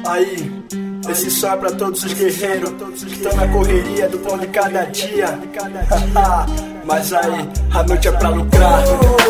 Aí, esse som é pra todos os guerreiros que estão na correria do pão de cada dia. Mas aí, a noite é pra lucrar.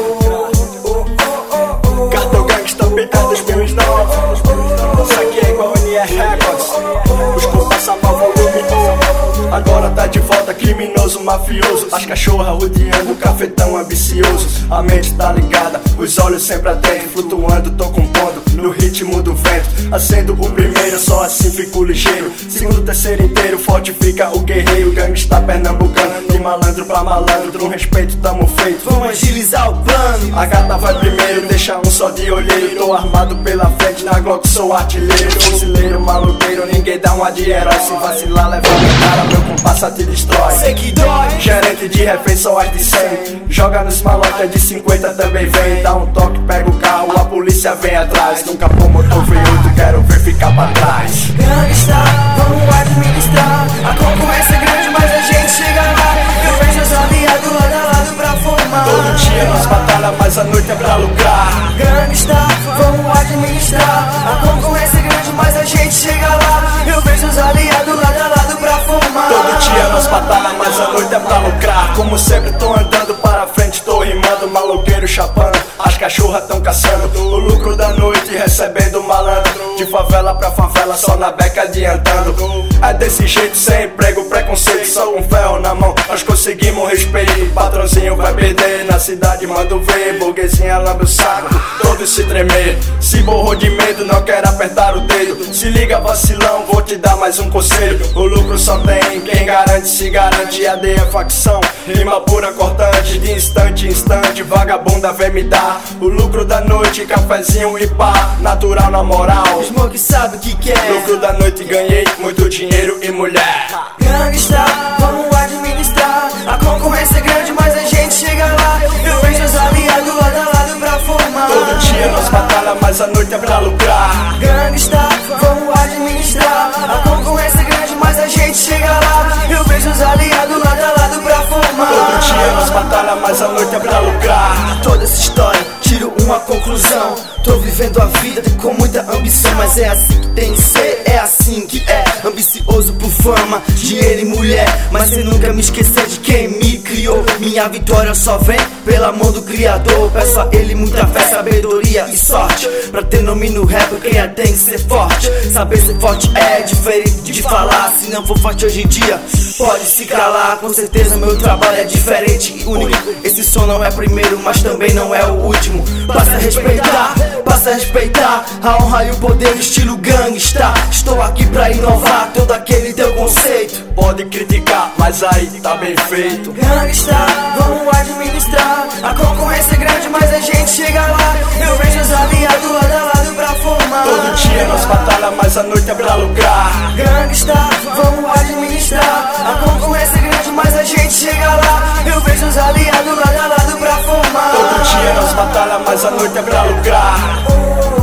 Cartão Gangsta PA 2009. Isso aqui é igual NR Records. Os compassa mal volume 1. Agora tá de volta criminoso, mafioso. As cachorras rodeando o cafetão ambicioso. A mente tá ligada, os olhos sempre atentos. Flutuando, tô compondo no ritmo do vento. Acendo o primeiro, só assim fico ligeiro. Segundo, terceiro inteiro, forte fica o guerreiro. Gangsta pernambucano, de malandro pra malandro. Um respeito tamo feito, vamos agilizar o plano. A gata vai primeiro, deixa um só de olheiro. Tô armado pela frente, na Glock sou artilheiro. Fuzileiro, maluqueiro, ninguém dá uma de herói. Se vacilar, leva a cara, meu compassa te destrói. Sei que dói. Gerente de refém, só as de 100. Joga nos malotes de 50 também vem. Dá um toque, pega o carro, a polícia vem atrás. Nunca pô motor V8, quero ver ficar pra trás. Gangsta, vamos administrar. A concorrência é grande, mas a gente chega lá. Eu vejo os aliados lado a lado pra formar. Todo dia nós batalha, mas a noite é pra lucrar. Gangsta, vamos administrar. A concorrência é grande, mas a gente chega lá. Eu vejo os aliados lado a lado pra formar. Todo dia nós batalha, mas a noite é pra lucrar. Como sempre tô andando para frente, tô rimando, maloqueiro chapando. As cachorras tão caçando o lucro da noite, recebendo malandro. De favela pra favela, só na beca adiantando. É desse jeito, sem emprego, preconceito. Só com ferro na mão, nós conseguimos respeito. Patrãozinho vai perder, na cidade mando ver. Burguesinha lambe o saco, todos se tremer. Se borrou de medo, não quer apertar o dedo. Se liga vacilão, vou te dar mais um conselho. O lucro só tem quem garante, se garante. AD é facção, rima pura cortante. De instante em instante, vagabunda vem me dar o lucro da noite, cafezinho e pá. Natural na moral, Smoke sabe o que quer. lucro da noite ganhei, muito dinheiro e mulher. Gangsta, vamos administrar. A concorrência é grande, mas a gente chega lá. Eu vejo os aliados lado a lado pra formar. Todo dia nós batalha, mas a noite é pra lucrar. Gangsta, vamos administrar. A concorrência é grande, mas a gente chega lá. Eu vejo os aliados lado a lado pra formar. Todo dia nós batalha, mas a noite é pra lucrar. Toda essa história, tiro uma conclusão. Tô vivendo a vida com muita ambição, mas é assim que tem que ser, é assim que é. Ambicioso por fama, dinheiro e mulher, mas sem nunca me esquecer de quem me criou. Minha vitória só vem pela mão do Criador. Peço a ele muita fé, sabedoria e sorte. Pra ter nome no rap, quem tem que ser forte. Saber ser forte é diferente de falar. Se não for forte hoje em dia, pode se calar. Com certeza meu trabalho é diferente e único. Esse som não é primeiro, mas também não é o último. Passa a respeitar, passa a respeitar a honra e o poder, estilo gangsta. Estou aqui pra inovar todo aquele teu conceito. Pode criticar, mas aí tá bem feito. Gangsta, vamos administrar. A concorrência é grande, mas a gente chega lá. Eu vejo os aliados lado a lado pra formar. Todo dia nós batalha, mas a noite é pra lucrar. Gangsta, vamos administrar. A concorrência é grande, mas a gente chega lá. Eu vejo os aliados lado a lado pra formar. Todo dia nós batalha, mas a noite é pra lucrar.